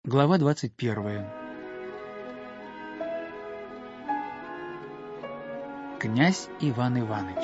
Глава 21. Князь Иван Иванович.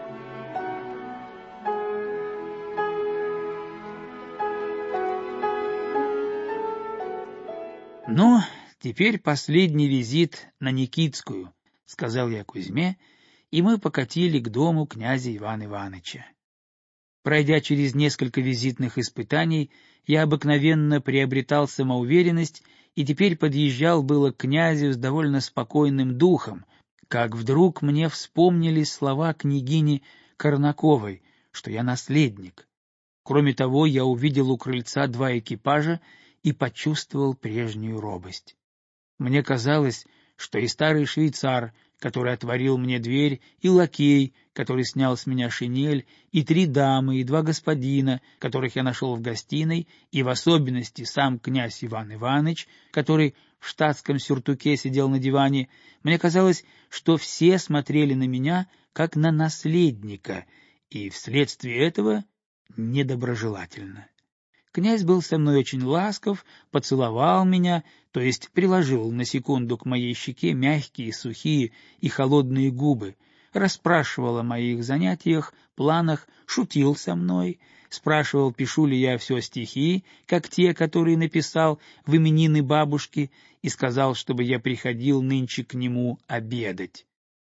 «Ну, теперь последний визит на Никитскую», — сказал я Кузьме, и мы покатили к дому князя Ивана Ивановича. Пройдя через несколько визитных испытаний, я обыкновенно приобретал самоуверенность и теперь подъезжал было к князю с довольно спокойным духом, как вдруг мне вспомнились слова княгини Корнаковой, что я наследник. Кроме того, я увидел у крыльца два экипажа и почувствовал прежнюю робость. Мне казалось, что и старый швейцар, который отворил мне дверь, и лакей, который снял с меня шинель, и три дамы, и два господина, которых я нашел в гостиной, и в особенности сам князь Иван Иванович, который в штатском сюртуке сидел на диване, мне казалось, что все смотрели на меня, как на наследника, и вследствие этого недоброжелательно. Князь был со мной очень ласков, поцеловал меня, то есть приложил на секунду к моей щеке мягкие, сухие и холодные губы, расспрашивал о моих занятиях, планах, шутил со мной, спрашивал, пишу ли я все стихи, как те, которые написал в именины бабушки, и сказал, чтобы я приходил нынче к нему обедать.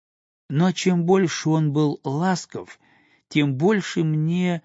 Но чем больше он был ласков, тем больше мне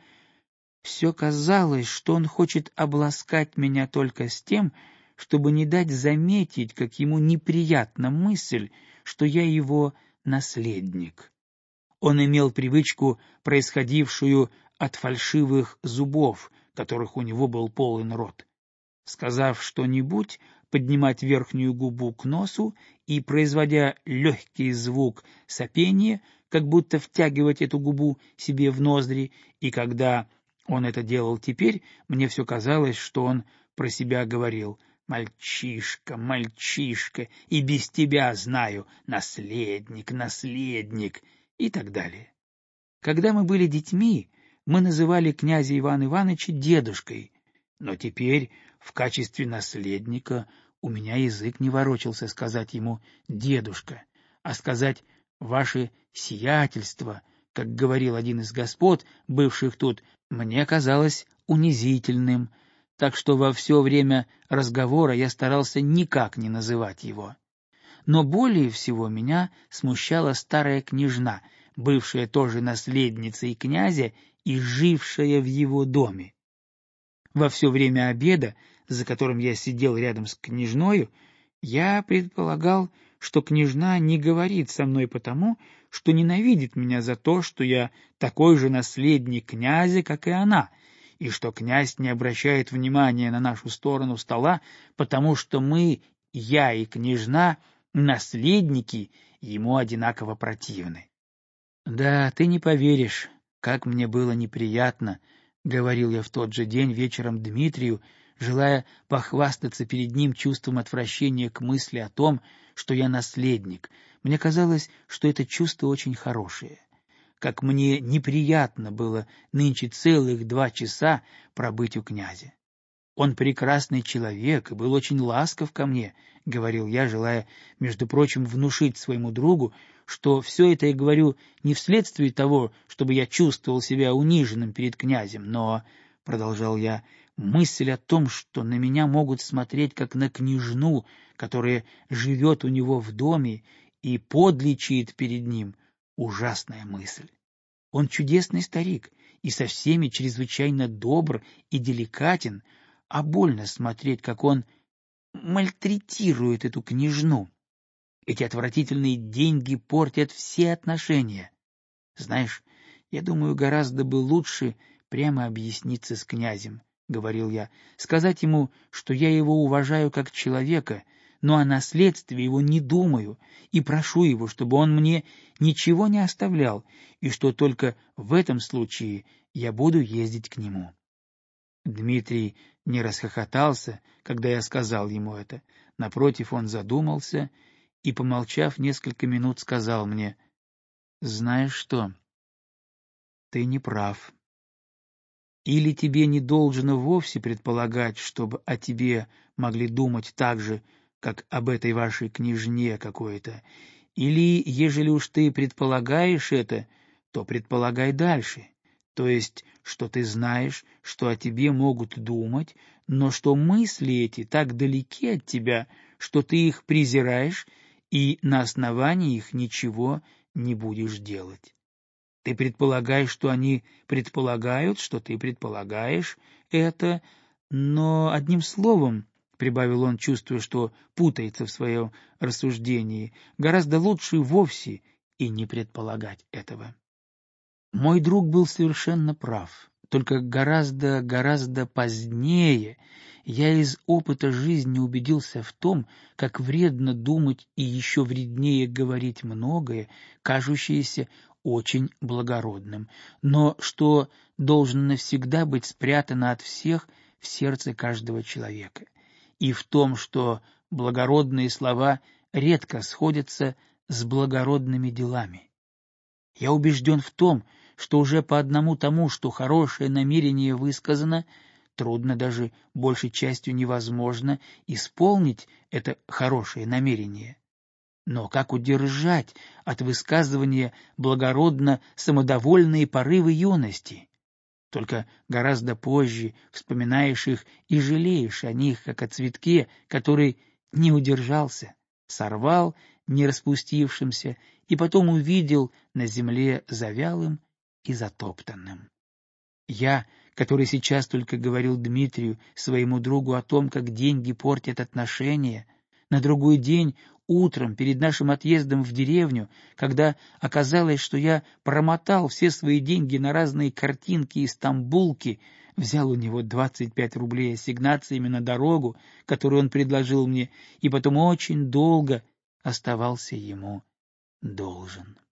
все казалось, что он хочет обласкать меня только с тем, чтобы не дать заметить, как ему неприятна мысль, что я его наследник. Он имел привычку, происходившую от фальшивых зубов, которых у него был полон рот. Сказав что-нибудь, поднимать верхнюю губу к носу и, производя легкий звук сопения, как будто втягивать эту губу себе в ноздри, и когда он это делал теперь, мне все казалось, что он про себя говорил: «Мальчишка, мальчишка, и без тебя знаю, наследник, наследник», и так далее. Когда мы были детьми, мы называли князя Ивана Ивановича дедушкой, но теперь в качестве наследника у меня язык не ворочался сказать ему «дедушка», а сказать «ваше сиятельство», как говорил один из господ, бывших тут, мне казалось унизительным, так что во все время разговора я старался никак не называть его. Но более всего меня смущала старая княжна, бывшая тоже наследницей князя и жившая в его доме. Во все время обеда, за которым я сидел рядом с княжною, я предполагал, что княжна не говорит со мной потому, что ненавидит меня за то, что я такой же наследник князя, как и она, и что князь не обращает внимания на нашу сторону стола, потому что мы, я и княжна, наследники, ему одинаково противны. «Да, ты не поверишь, как мне было неприятно», — говорил я в тот же день вечером Дмитрию, желая похвастаться перед ним чувством отвращения к мысли о том, что я наследник. Мне казалось, что это чувство очень хорошее. Как мне неприятно было нынче целых 2 часа пробыть у князя. «Он прекрасный человек и был очень ласков ко мне», — говорил я, желая, между прочим, внушить своему другу, что все это я говорю не вследствие того, чтобы я чувствовал себя униженным перед князем, но, — продолжал я, — мысль о том, что на меня могут смотреть как на княжну, которая живет у него в доме и подличит перед ним, — ужасная мысль. Он чудесный старик и со всеми чрезвычайно добр и деликатен, а больно смотреть, как он мальтретирует эту княжну. Эти отвратительные деньги портят все отношения. Знаешь, я думаю, гораздо бы лучше прямо объясниться с князем, — говорил я, — сказать ему, что я его уважаю как человека, но о наследстве его не думаю, и прошу его, чтобы он мне ничего не оставлял, и что только в этом случае я буду ездить к нему. Дмитрий не расхохотался, когда я сказал ему это. Напротив, он задумался и, помолчав несколько минут, сказал мне: «Знаешь что? Ты не прав. Или тебе не должно вовсе предполагать, чтобы о тебе могли думать так же, как об этой вашей княжне какой-то, или, ежели уж ты предполагаешь это, то предполагай дальше, то есть, что ты знаешь, что о тебе могут думать, но что мысли эти так далеки от тебя, что ты их презираешь и на основании их ничего не будешь делать. Ты предполагаешь, что они предполагают, что ты предполагаешь это, но одним словом, — прибавил он, чувствуя, что путается в своем рассуждении, — гораздо лучше вовсе и не предполагать этого. Мой друг был совершенно прав, только гораздо позднее я из опыта жизни убедился в том, как вредно думать и еще вреднее говорить многое, кажущееся очень благородным, но что должно навсегда быть спрятано от всех в сердце каждого человека, и в том, что благородные слова редко сходятся с благородными делами. Я убежден в том, что уже по одному тому, что хорошее намерение высказано, трудно, даже большей частью невозможно исполнить это хорошее намерение. Но как удержать от высказывания благородно самодовольные порывы юности? Только гораздо позже вспоминаешь их и жалеешь о них, как о цветке, который не удержался, сорвал не распустившимся и потом увидел на земле завялым и затоптанным. Я, который сейчас только говорил Дмитрию, своему другу, о том, как деньги портят отношения, на другой день, утром, перед нашим отъездом в деревню, когда оказалось, что я промотал все свои деньги на разные картинки и стамбулки, взял у него 25 рублей ассигнациями на дорогу, которую он предложил мне, и потом очень долго оставался ему должен.